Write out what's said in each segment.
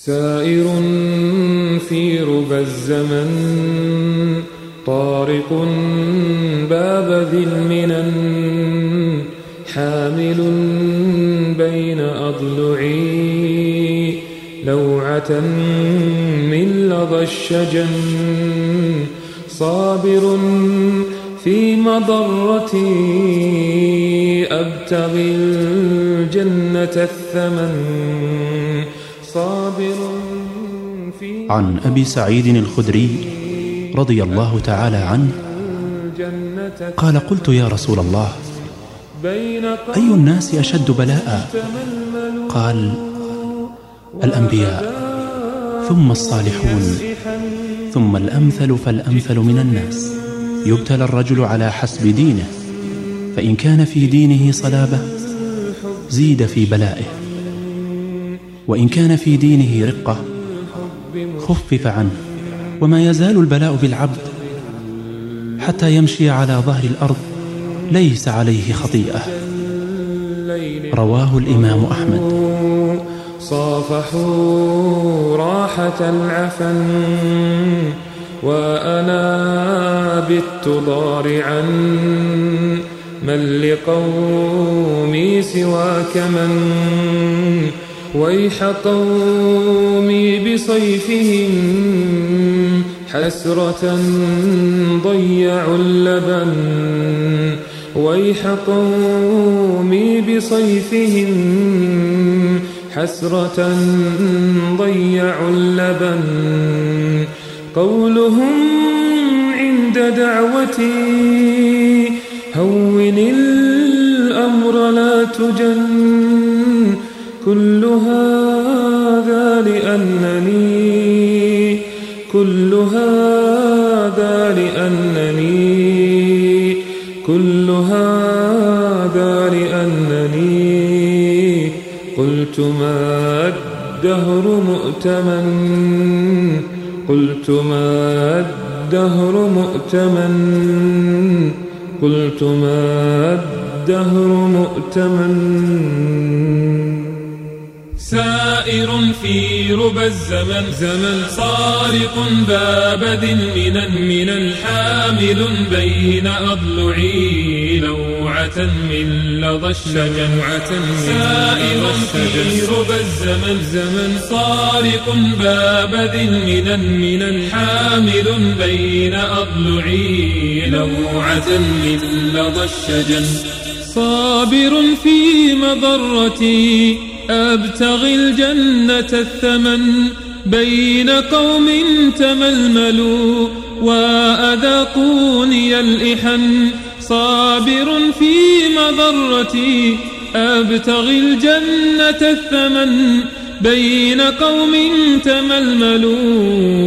سائر في ربى الزمن طارق باب ذي المنن حامل بين أضلعي لوعة من لظى الشجن صابر في مضرتي أبتغي الجنة الثمن صابر في عن أبي سعيد الخدري رضي الله تعالى عنه قال: قلت يا رسول الله، أي الناس أشد بلاء؟ قال: الأنبياء، ثم الصالحون، ثم الأمثل فالأمثل من الناس. يبتلى الرجل على حسب دينه، فإن كان في دينه صلابة زيد في بلائه، وإن كان في دينه رقة خفف عنه. وما يزال البلاء بالعبد حتى يمشي على ظهر الأرض ليس عليه خطيئة. رواه الإمام أحمد. صافحوا راحة العفن وأنا بت ضارعا من لقومي سواك من ويح قومي بصيفهم حسرة ضيعوا اللبن ويح قومي بصيفهم حسرة ضيعوا اللبن قولهم عند دعوتي هون الأمر لا تجن كل هذا لأنني كل هذا لأنني كل هذا لأنني قلت ما الدهر مؤتمن قلت ما الدهر مؤتمن قلت ما الدهر مؤتمن سائر في ربى الزمن صارق باب ذي المنن حامل بين أضلعي لوعة من لظى الشجن سائر في ربى الزمن صارق باب ذي المنن حامل بين أضلعي لوعة من لظى الشجن صابر في مضرتي أبتغي الجنة الثمن بين قوم تململوا وأذاقوني الإحن صابر في مضرتي أبتغي الجنة الثمن بين قوم تململوا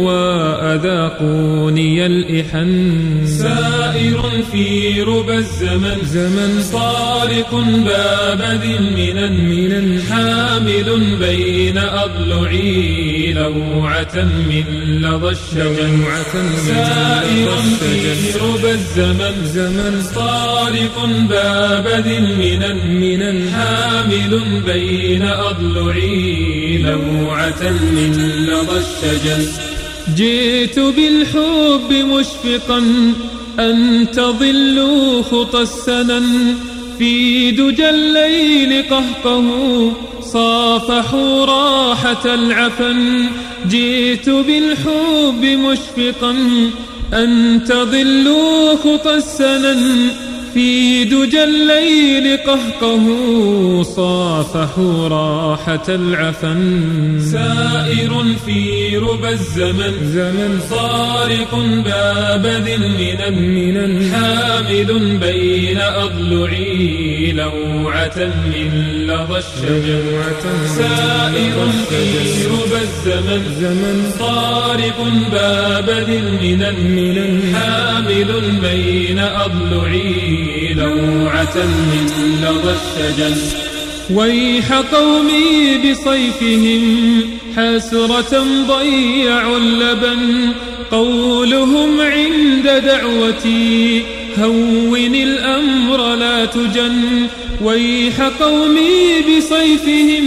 وأذاقوني الإحن سائر في ربى الزمن صارق باب ذي المنن حامل بين أضلعي لوعة من لظى الشجن سائر في ربى الزمن صارق باب ذي المنن حامل بين أضلعي لوعة من لظى الشجن جئت بالحب مشفقا أن تضلوا خطى السنن في دجى الليل قهقهوا صافحوا راحة العفن جئت بالحب مشفقا أن تضلوا خطى السنن في دجى الليل قهقهوا صافحوا راحة العفن سائر في ربى الزمن صارق باب ذي المنن حامل بين أضلعي لوعة من لظى الشجن سائر في ربى الزمن صارق باب ذي المنن حامل بين أضلعي لوعة من لظى الشجن ويح قومي بصيفهم حسرة ضيعوا اللبن قولهم عند دعوتي هون الأمر لا تجن ويح قومي بصيفهم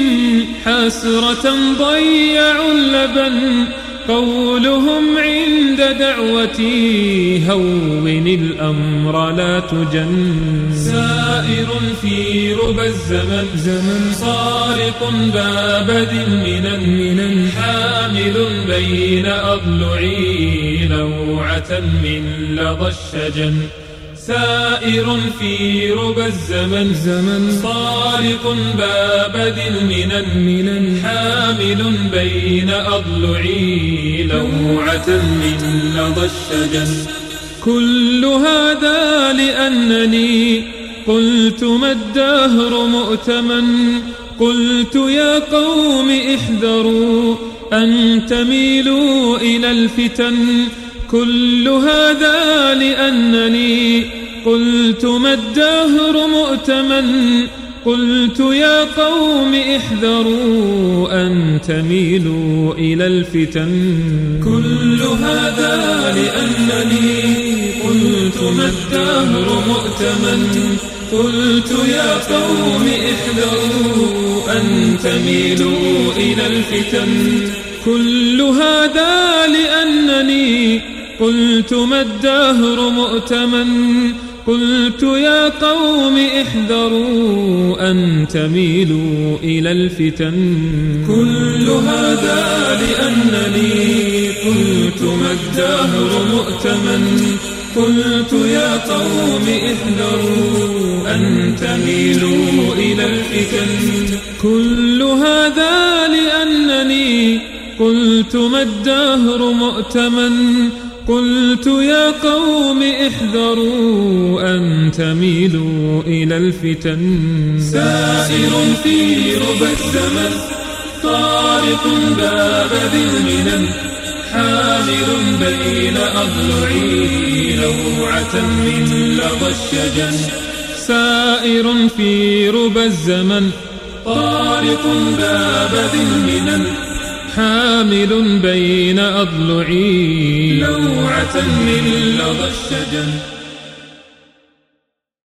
حسرة ضيعوا اللبن. قولهم عند دعوتي هون الأمر لا تجن. سائر في ربى الزمن صارق باب ذي المنن. حامل بين أضلعي لوعة من لظى الشجن. سائر في ربى الزمن صارق باب ذي المنن. حامل بين أضلعي لوعة من لظى الشجن. كل هذا لأنني قلت ما الدهر مؤتمن. قلت يا قوم احذروا أن تميلوا إلى الفتن. كل هذا لأنني قلت ما الدهر مؤتمن. قلت يا قوم احذروا أن تميلوا إلى الفتن. كل هذا لأنني قلت ما الدهر مؤتمن. قلت يا قوم احذروا أن تميلوا إلى الفتن. كل هذا لأنني قلت ما الدهر مؤتمن. قلت يا قوم احذروا أن تميلوا إلى الفتن. كل هذا لأنني قلت ما الدهر مؤتمن. قلت يا قوم احذروا أن تميلوا إلى الفتن. كل هذا لأنني قلت ما الدهر مؤتمن. قلت يا قوم احذروا أن تميلوا إلى الفتن. سائر في ربى الزمن طارق باب ذي المنن. حامل بين أضلعي لوعة من لظى الشجن. سائر في ربى الزمن طارق باب ذي المنن. حامل بين أضلعي لوعة من لظى الشجن.